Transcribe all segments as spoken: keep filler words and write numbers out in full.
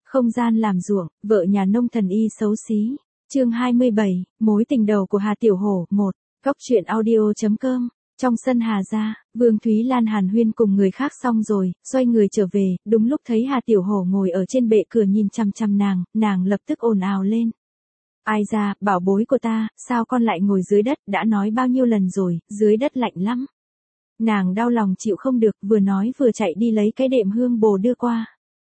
Không gian làm ruộng, vợ nhà nông thần y xấu xí. Chương hai mươi bảy, mối tình đầu của Hà Tiểu Hổ, một. Cóc truyện audio.com. Trong sân Hà gia, Vương Thúy Lan hàn huyên cùng người khác xong rồi, xoay người trở về, đúng lúc thấy Hà Tiểu Hổ ngồi ở trên bệ cửa nhìn chăm chăm nàng, nàng lập tức ồn ào lên. Ai ra, bảo bối của ta, sao con lại ngồi dưới đất, đã nói bao nhiêu lần rồi, dưới đất lạnh lắm. Nàng đau lòng chịu không được, vừa nói vừa chạy đi lấy cái đệm hương bồ đưa qua.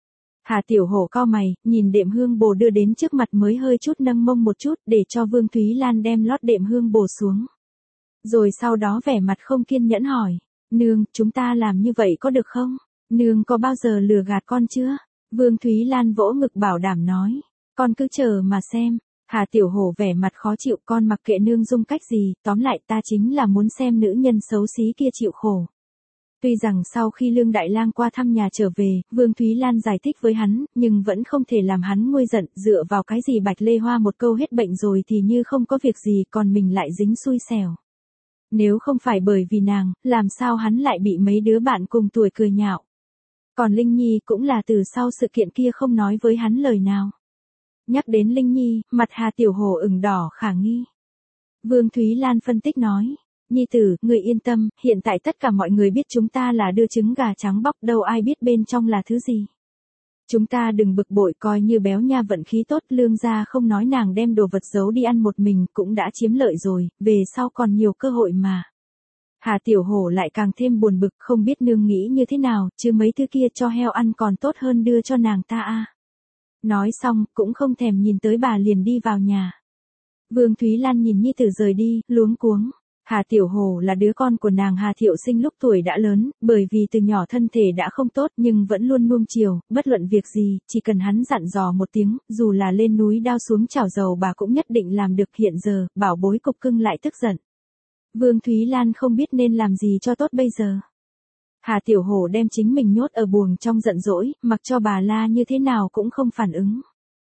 Hà Tiểu Hổ cau mày, nhìn đệm hương bồ đưa đến trước mặt mới hơi chút nâng mông một chút để cho Vương Thúy Lan đem lót đệm hương bồ xuống. Rồi sau đó vẻ mặt không kiên nhẫn hỏi, nương, chúng ta làm như vậy có được không? Nương có bao giờ lừa gạt con chưa? Vương Thúy Lan vỗ ngực bảo đảm nói, con cứ chờ mà xem. Hà Tiểu Hổ vẻ mặt khó chịu, con mặc kệ nương dung cách gì, tóm lại ta chính là muốn xem nữ nhân xấu xí kia chịu khổ. Tuy rằng sau khi Lương Đại Lang qua thăm nhà trở về, Vương Thúy Lan giải thích với hắn, nhưng vẫn không thể làm hắn nguôi giận, dựa vào cái gì Bạch Lê Hoa một câu hết bệnh rồi thì như không có việc gì, còn mình lại dính xui xẻo. Nếu không phải bởi vì nàng, làm sao hắn lại bị mấy đứa bạn cùng tuổi cười nhạo. Còn Linh Nhi cũng là từ sau sự kiện kia không nói với hắn lời nào. Nhắc đến Linh Nhi, mặt Hà Tiểu Hổ ửng đỏ khả nghi. Vương Thúy Lan phân tích nói, Nhi tử, người yên tâm, hiện tại tất cả mọi người biết chúng ta là đưa trứng gà trắng bóc, đâu ai biết bên trong là thứ gì. Chúng ta đừng bực bội, coi như béo nha vận khí tốt, Lương gia không nói nàng đem đồ vật giấu đi ăn một mình cũng đã chiếm lợi rồi, về sau còn nhiều cơ hội mà. Hà Tiểu Hổ lại càng thêm buồn bực, không biết nương nghĩ như thế nào, chứ mấy thứ kia cho heo ăn còn tốt hơn đưa cho nàng ta a. Nói xong, cũng không thèm nhìn tới bà liền đi vào nhà. Vương Thúy Lan nhìn nhi tử rời đi, luống cuống. Hà Tiểu Hổ là đứa con của nàng Hà Thiệu Sinh lúc tuổi đã lớn, bởi vì từ nhỏ thân thể đã không tốt nhưng vẫn luôn nuông chiều, bất luận việc gì, chỉ cần hắn dặn dò một tiếng, dù là lên núi đao xuống chảo dầu bà cũng nhất định làm được. Hiện giờ, bảo bối cục cưng lại tức giận. Vương Thúy Lan không biết nên làm gì cho tốt bây giờ. Hà Tiểu Hổ đem chính mình nhốt ở buồng trong giận dỗi, mặc cho bà la như thế nào cũng không phản ứng.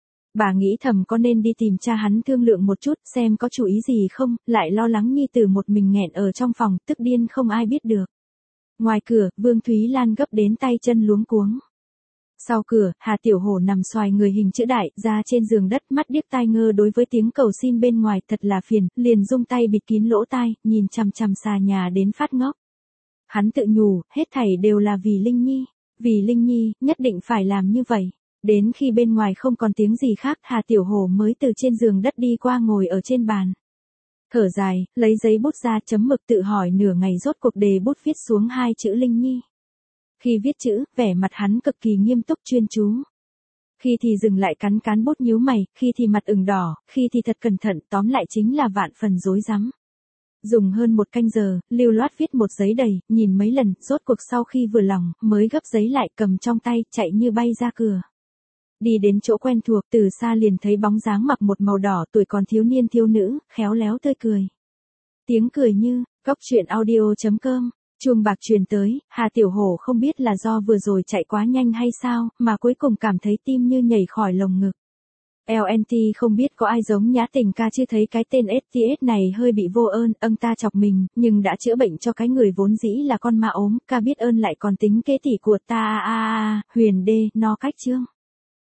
Bà nghĩ thầm có nên đi tìm cha hắn thương lượng một chút xem có chủ ý gì không, lại lo lắng nhi tử một mình nghẹn ở trong phòng, tức điên không ai biết được. Ngoài cửa, Vương Thúy Lan gấp đến tay chân luống cuống. Sau cửa, Hà Tiểu Hổ nằm xoài người hình chữ đại, ra trên giường đất, mắt điếc tai ngơ đối với tiếng cầu xin bên ngoài, thật là phiền, liền dung tay bịt kín lỗ tai, nhìn chằm chằm xà nhà đến phát ngốc. Hắn tự nhủ, hết thảy đều là vì Linh Nhi, vì Linh Nhi, nhất định phải làm như vậy. Đến khi bên ngoài không còn tiếng gì khác, Hà Tiểu Hổ mới từ trên giường đất đi qua ngồi ở trên bàn. Thở dài, lấy giấy bút ra chấm mực tự hỏi nửa ngày rốt cuộc đề bút viết xuống hai chữ Linh Nhi. Khi viết chữ, vẻ mặt hắn cực kỳ nghiêm túc chuyên chú. Khi thì dừng lại cắn cán bút nhíu mày, khi thì mặt ửng đỏ, khi thì thật cẩn thận, tóm lại chính là vạn phần rối rắm. Dùng hơn một canh giờ, lưu loát viết một giấy đầy, nhìn mấy lần, rốt cuộc sau khi vừa lòng, mới gấp giấy lại cầm trong tay, chạy như bay ra cửa. Đi đến chỗ quen thuộc, từ xa liền thấy bóng dáng mặc một màu đỏ, tuổi còn thiếu niên thiếu nữ, khéo léo tươi cười. Tiếng cười như, cóc truyện audio.com, chuông bạc truyền tới, Hà Tiểu Hổ không biết là do vừa rồi chạy quá nhanh hay sao, mà cuối cùng cảm thấy tim như nhảy khỏi lồng ngực. lờ en tê không biết có ai giống Nhã Tình ca chưa, thấy cái tên ét tê ét này hơi bị vô ơn, âng ta chọc mình, nhưng đã chữa bệnh cho cái người vốn dĩ là con ma ốm, ca biết ơn lại còn tính kế tỷ của ta a a a, Huyền đê, no cách chương.